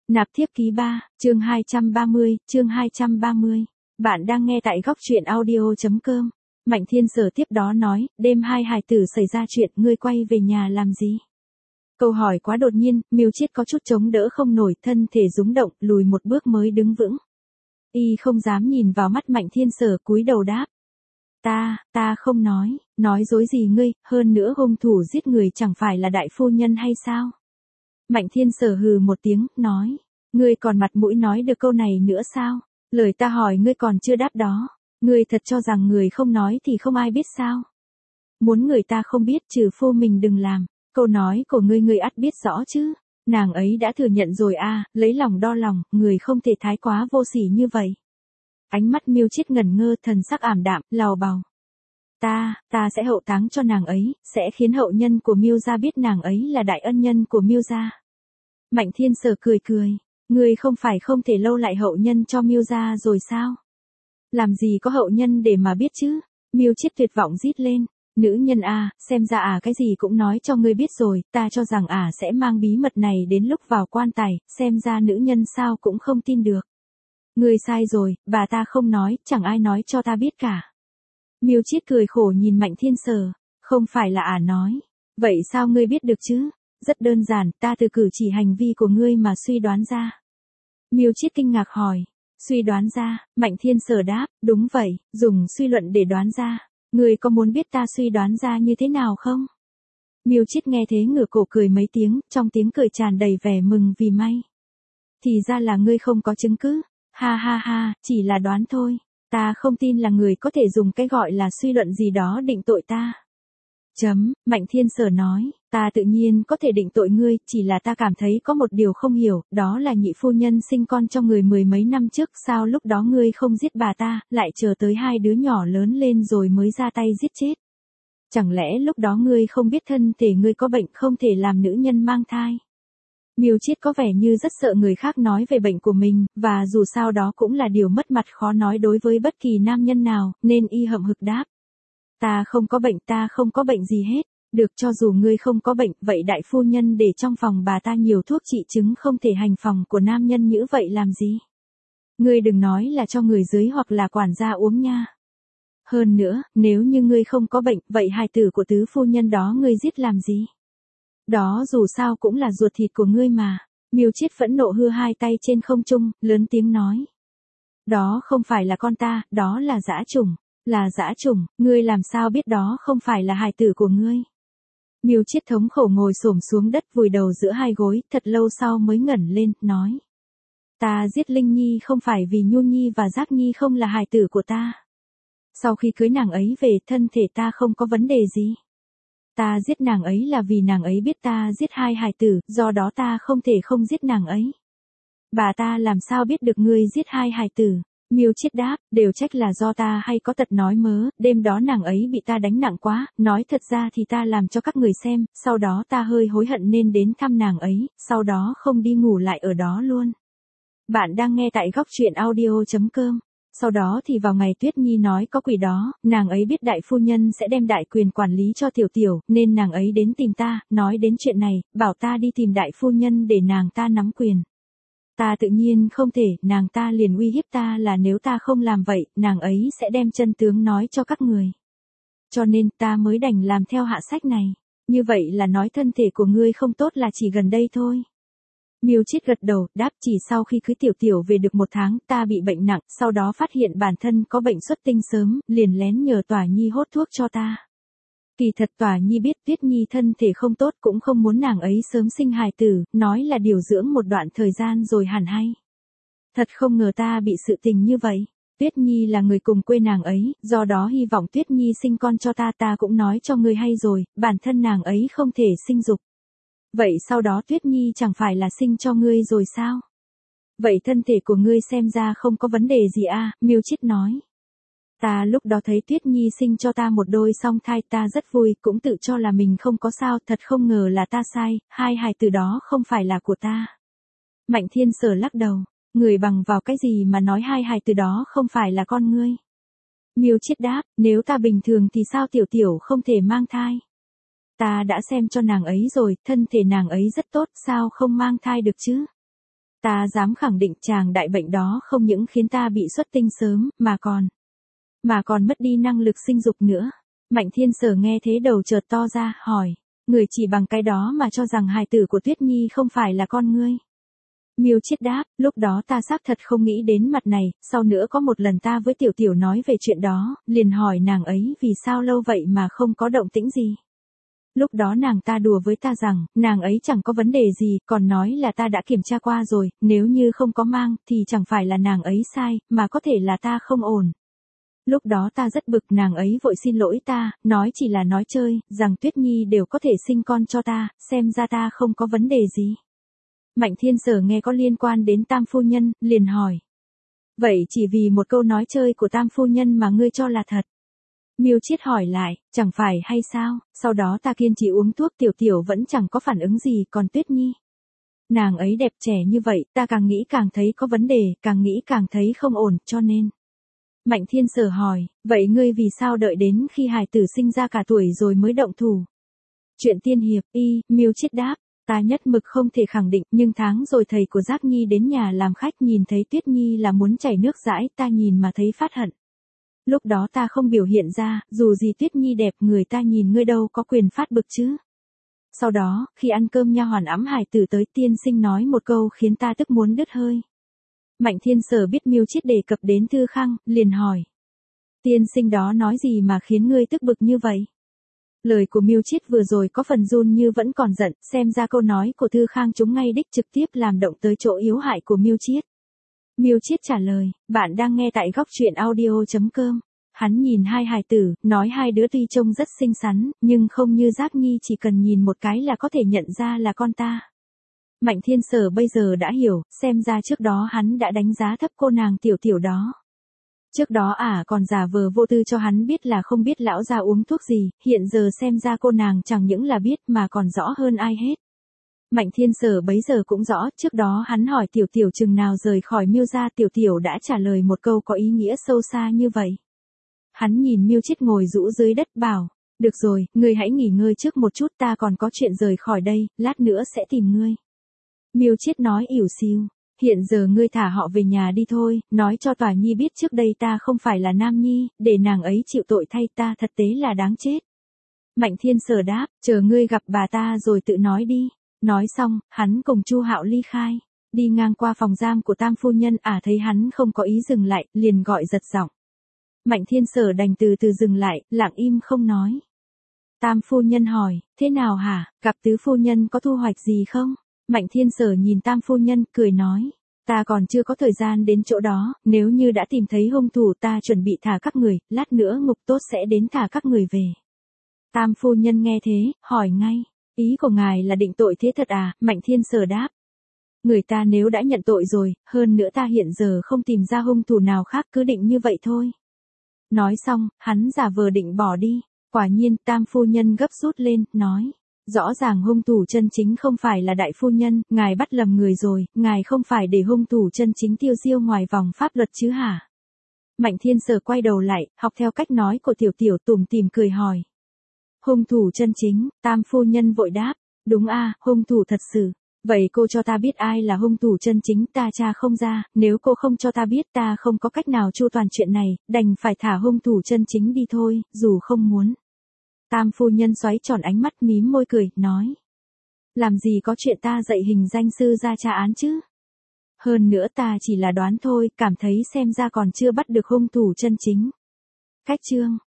Nạp thiếp ký 3, chương 230, chương 230. Bạn đang nghe tại góc truyện audio.com. Mạnh Thiên Sở tiếp đó nói, đêm hai hài tử xảy ra chuyện, ngươi quay về nhà làm gì? Câu hỏi quá đột nhiên, Miêu Chiết có chút chống đỡ không nổi, thân thể rúng động, lùi một bước mới đứng vững. Y không dám nhìn vào mắt Mạnh Thiên Sở, cúi đầu đáp. Ta không nói dối gì ngươi, hơn nữa hung thủ giết người chẳng phải là đại phu nhân hay sao? Mạnh Thiên Sở hừ một tiếng, nói, ngươi còn mặt mũi nói được câu này nữa sao? Lời ta hỏi ngươi còn chưa đáp đó. Ngươi thật cho rằng người không nói thì không ai biết sao? Muốn người ta không biết trừ phu mình đừng làm. Câu nói của ngươi ắt biết rõ chứ. Nàng ấy đã thừa nhận rồi à, lấy lòng đo lòng, người không thể thái quá vô sỉ như vậy. Ánh mắt Miêu Chiết ngẩn ngơ, thần sắc ảm đạm, lào bào. Ta sẽ hậu táng cho nàng ấy, sẽ khiến hậu nhân của Miêu gia biết nàng ấy là đại ân nhân của Miêu gia. Mạnh Thiên Sở cười, ngươi không phải không thể lâu lại hậu nhân cho Miêu gia rồi sao? Làm gì có hậu nhân để mà biết chứ? Miêu Chiết tuyệt vọng rít lên, nữ nhân à, xem ra cái gì cũng nói cho ngươi biết rồi, ta cho rằng sẽ mang bí mật này đến lúc vào quan tài, xem ra nữ nhân sao cũng không tin được. Ngươi sai rồi, bà ta không nói, chẳng ai nói cho ta biết cả. Miêu Chiết cười khổ nhìn Mạnh Thiên Sở, không phải là nói. Vậy sao ngươi biết được chứ? Rất đơn giản, ta từ cử chỉ hành vi của ngươi mà suy đoán ra. Miêu Chiết kinh ngạc hỏi, suy đoán ra? Mạnh Thiên Sở đáp, đúng vậy, dùng suy luận để đoán ra. Ngươi có muốn biết ta suy đoán ra như thế nào không? Miêu Chiết nghe thế ngửa cổ cười mấy tiếng, trong tiếng cười tràn đầy vẻ mừng vì may. Thì ra là ngươi không có chứng cứ. Ha, chỉ là đoán thôi. Ta không tin là người có thể dùng cái gọi là suy luận gì đó định tội ta. Mạnh Thiên Sở nói, ta tự nhiên có thể định tội ngươi, chỉ là ta cảm thấy có một điều không hiểu, đó là nhị phu nhân sinh con cho người mười mấy năm trước, sao lúc đó ngươi không giết bà ta, lại chờ tới hai đứa nhỏ lớn lên rồi mới ra tay giết chết. Chẳng lẽ lúc đó ngươi không biết thân thể ngươi có bệnh không thể làm nữ nhân mang thai? Miêu Chiết có vẻ như rất sợ người khác nói về bệnh của mình, và dù sao đó cũng là điều mất mặt khó nói đối với bất kỳ nam nhân nào, nên y hậm hực đáp. Ta không có bệnh gì hết. Được, cho dù ngươi không có bệnh, vậy đại phu nhân để trong phòng bà ta nhiều thuốc trị chứng không thể hành phòng của nam nhân như vậy làm gì? Ngươi đừng nói là cho người dưới hoặc là quản gia uống nha. Hơn nữa, nếu như ngươi không có bệnh, vậy hài tử của tứ phu nhân đó ngươi giết làm gì? Đó dù sao cũng là ruột thịt của ngươi mà. Miêu Chiết phẫn nộ hư hai tay trên không trung, lớn tiếng nói. Đó không phải là con ta, đó là dã chủng. Là dã chủng, ngươi làm sao biết đó không phải là hài tử của ngươi? Miêu Chiết thống khổ ngồi xổm xuống đất vùi đầu giữa hai gối, thật lâu sau mới ngẩng lên, nói. Ta giết Linh Nhi không phải vì Nhu Nhi và Giác Nhi không là hài tử của ta. Sau khi cưới nàng ấy về, thân thể ta không có vấn đề gì. Ta giết nàng ấy là vì nàng ấy biết ta giết hai hài tử, do đó ta không thể không giết nàng ấy. Bà ta làm sao biết được ngươi giết hai hài tử? Miêu Chiết đáp, đều trách là do ta hay có tật nói mớ, đêm đó nàng ấy bị ta đánh nặng quá, nói thật ra thì ta làm cho các người xem, sau đó ta hơi hối hận nên đến thăm nàng ấy, sau đó không đi ngủ lại ở đó luôn. Bạn đang nghe tại góc truyện audio.com. Sau đó thì vào ngày Tuyết Nhi nói có quỷ đó, nàng ấy biết đại phu nhân sẽ đem đại quyền quản lý cho Tiểu Tiểu, nên nàng ấy đến tìm ta, nói đến chuyện này, bảo ta đi tìm đại phu nhân để nàng ta nắm quyền. Ta tự nhiên không thể, nàng ta liền uy hiếp ta là nếu ta không làm vậy, nàng ấy sẽ đem chân tướng nói cho các người. Cho nên ta mới đành làm theo hạ sách này. Như vậy là nói thân thể của ngươi không tốt là chỉ gần đây thôi. Miêu Chiết gật đầu, đáp, chỉ sau khi cưới Tiểu Tiểu về được 1 tháng, ta bị bệnh nặng, sau đó phát hiện bản thân có bệnh xuất tinh sớm, liền lén nhờ Tỏa Nhi hốt thuốc cho ta. Kỳ thật Tỏa Nhi biết Tuyết Nhi thân thể không tốt cũng không muốn nàng ấy sớm sinh hài tử, nói là điều dưỡng một đoạn thời gian rồi hẳn hay. Thật không ngờ ta bị sự tình như vậy. Tuyết Nhi là người cùng quê nàng ấy, do đó hy vọng Tuyết Nhi sinh con cho ta cũng nói cho ngươi hay rồi, bản thân nàng ấy không thể sinh dục. Vậy sau đó Tuyết Nhi chẳng phải là sinh cho ngươi rồi sao? Vậy thân thể của ngươi xem ra không có vấn đề gì à, Miêu Chiết nói. Ta lúc đó thấy Tuyết Nhi sinh cho ta một đôi song thai, ta rất vui, cũng tự cho là mình không có sao, thật không ngờ là ta sai, hai hài tử đó không phải là của ta. Mạnh Thiên Sở lắc đầu, người bằng vào cái gì mà nói hai hài tử đó không phải là con ngươi? Miêu Chiết đáp, nếu ta bình thường thì sao Tiểu Tiểu không thể mang thai? Ta đã xem cho nàng ấy rồi, thân thể nàng ấy rất tốt, sao không mang thai được chứ? Ta dám khẳng định chàng đại bệnh đó không những khiến ta bị xuất tinh sớm, mà còn mất đi năng lực sinh dục nữa. Mạnh Thiên Sở nghe thế đầu chợt to ra, hỏi, người chỉ bằng cái đó mà cho rằng hài tử của Tuyết Nhi không phải là con ngươi. Miêu Chiết đáp, lúc đó ta xác thật không nghĩ đến mặt này, sau nữa có một lần ta với Tiểu Tiểu nói về chuyện đó, liền hỏi nàng ấy vì sao lâu vậy mà không có động tĩnh gì. Lúc đó nàng ta đùa với ta rằng, nàng ấy chẳng có vấn đề gì, còn nói là ta đã kiểm tra qua rồi, nếu như không có mang, thì chẳng phải là nàng ấy sai, mà có thể là ta không ổn. Lúc đó ta rất bực, nàng ấy vội xin lỗi ta, nói chỉ là nói chơi, rằng Tuyết Nhi đều có thể sinh con cho ta, xem ra ta không có vấn đề gì. Mạnh Thiên Sở nghe có liên quan đến Tam phu nhân, liền hỏi. Vậy chỉ vì một câu nói chơi của Tam phu nhân mà ngươi cho là thật? Miêu Chiết hỏi lại, chẳng phải hay sao, sau đó ta kiên trì uống thuốc, Tiểu Tiểu vẫn chẳng có phản ứng gì, còn Tuyết Nhi. Nàng ấy đẹp trẻ như vậy, ta càng nghĩ càng thấy có vấn đề, càng nghĩ càng thấy không ổn, cho nên. Mạnh Thiên Sở hỏi, vậy ngươi vì sao đợi đến khi hài tử sinh ra cả tuổi rồi mới động thủ? Chuyện tiên hiệp, Miêu Chiết đáp, ta nhất mực không thể khẳng định, nhưng tháng rồi thầy của Giác Nhi đến nhà làm khách nhìn thấy Tuyết Nhi là muốn chảy nước dãi, ta nhìn mà thấy phát hận. Lúc đó ta không biểu hiện ra, dù gì Tuyết Nhi đẹp, người ta nhìn ngươi đâu có quyền phát bực chứ. Sau đó, khi ăn cơm nha hoàn ẵm hài tử tới, tiên sinh nói một câu khiến ta tức muốn đứt hơi. Mạnh Thiên Sở biết Miêu Chiết đề cập đến Thư Khang, liền hỏi. Tiên sinh đó nói gì mà khiến ngươi tức bực như vậy? Lời của Miêu Chiết vừa rồi có phần run như vẫn còn giận, xem ra câu nói của Thư Khang trúng ngay đích, trực tiếp làm động tới chỗ yếu hại của Miêu Chiết. Miêu Chiết trả lời, bạn đang nghe tại góc truyện audio.com. Hắn nhìn hai hài tử, nói hai đứa tuy trông rất xinh xắn, nhưng không như Giác Nhi chỉ cần nhìn một cái là có thể nhận ra là con ta. Mạnh Thiên Sở bây giờ đã hiểu, xem ra trước đó hắn đã đánh giá thấp cô nàng Tiểu Tiểu đó. Trước đó còn giả vờ vô tư cho hắn biết là không biết lão gia uống thuốc gì, hiện giờ xem ra cô nàng chẳng những là biết mà còn rõ hơn ai hết. Mạnh Thiên Sở bấy giờ cũng rõ, trước đó hắn hỏi Tiểu Tiểu chừng nào rời khỏi Miêu gia, Tiểu Tiểu đã trả lời một câu có ý nghĩa sâu xa như vậy. Hắn nhìn Miêu Chiết ngồi rũ dưới đất bảo, được rồi, ngươi hãy nghỉ ngơi trước một chút, ta còn có chuyện rời khỏi đây, lát nữa sẽ tìm ngươi. Miêu Chiết nói ỉu xìu, hiện giờ ngươi thả họ về nhà đi thôi, nói cho Tòa Nhi biết trước đây ta không phải là Nam Nhi, để nàng ấy chịu tội thay ta, thật tế là đáng chết. Mạnh Thiên Sở đáp, chờ ngươi gặp bà ta rồi tự nói đi. Nói xong, hắn cùng Chu Hạo ly khai, đi ngang qua phòng giam của Tam phu nhân, thấy hắn không có ý dừng lại, liền gọi giật giọng. Mạnh Thiên Sở đành từ từ dừng lại, lặng im không nói. Tam phu nhân hỏi, thế nào hả, gặp tứ phu nhân có thu hoạch gì không? Mạnh Thiên Sở nhìn Tam phu nhân, cười nói, ta còn chưa có thời gian đến chỗ đó, nếu như đã tìm thấy hung thủ ta chuẩn bị thả các người, lát nữa ngục tốt sẽ đến thả các người về. Tam phu nhân nghe thế, hỏi ngay, ý của ngài là định tội thế thật à? Mạnh Thiên Sở đáp, người ta nếu đã nhận tội rồi, hơn nữa ta hiện giờ không tìm ra hung thủ nào khác, cứ định như vậy thôi. Nói xong, hắn giả vờ định bỏ đi, quả nhiên Tam phu nhân gấp rút lên, nói, rõ ràng hung thủ chân chính không phải là đại phu nhân, ngài bắt lầm người rồi, ngài không phải để hung thủ chân chính tiêu diêu ngoài vòng pháp luật chứ hả? Mạnh Thiên Sở quay đầu lại, học theo cách nói của Tiểu Tiểu, tủm tỉm cười hỏi. Hung thủ chân chính, Tam phu nhân vội đáp, đúng hung thủ thật sự. Vậy cô cho ta biết ai là hung thủ chân chính, ta tra không ra, nếu cô không cho ta biết ta không có cách nào chu toàn chuyện này, đành phải thả hung thủ chân chính đi thôi, dù không muốn. Tam phu nhân xoáy tròn ánh mắt, mím môi cười, nói. Làm gì có chuyện ta dạy hình danh sư ra tra án chứ? Hơn nữa ta chỉ là đoán thôi, cảm thấy xem ra còn chưa bắt được hung thủ chân chính. Cách chương